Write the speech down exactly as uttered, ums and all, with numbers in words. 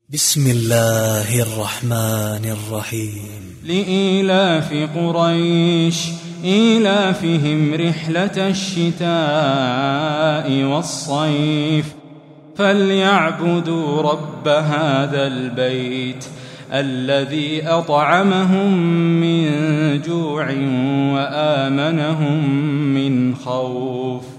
بسم الله الرحمن الرحيم. لإيلاف قريش إيلافهم رحلة الشتاء والصيف فليعبدوا رب هذا البيت الذي أطعمهم من جوع وآمنهم من خوف.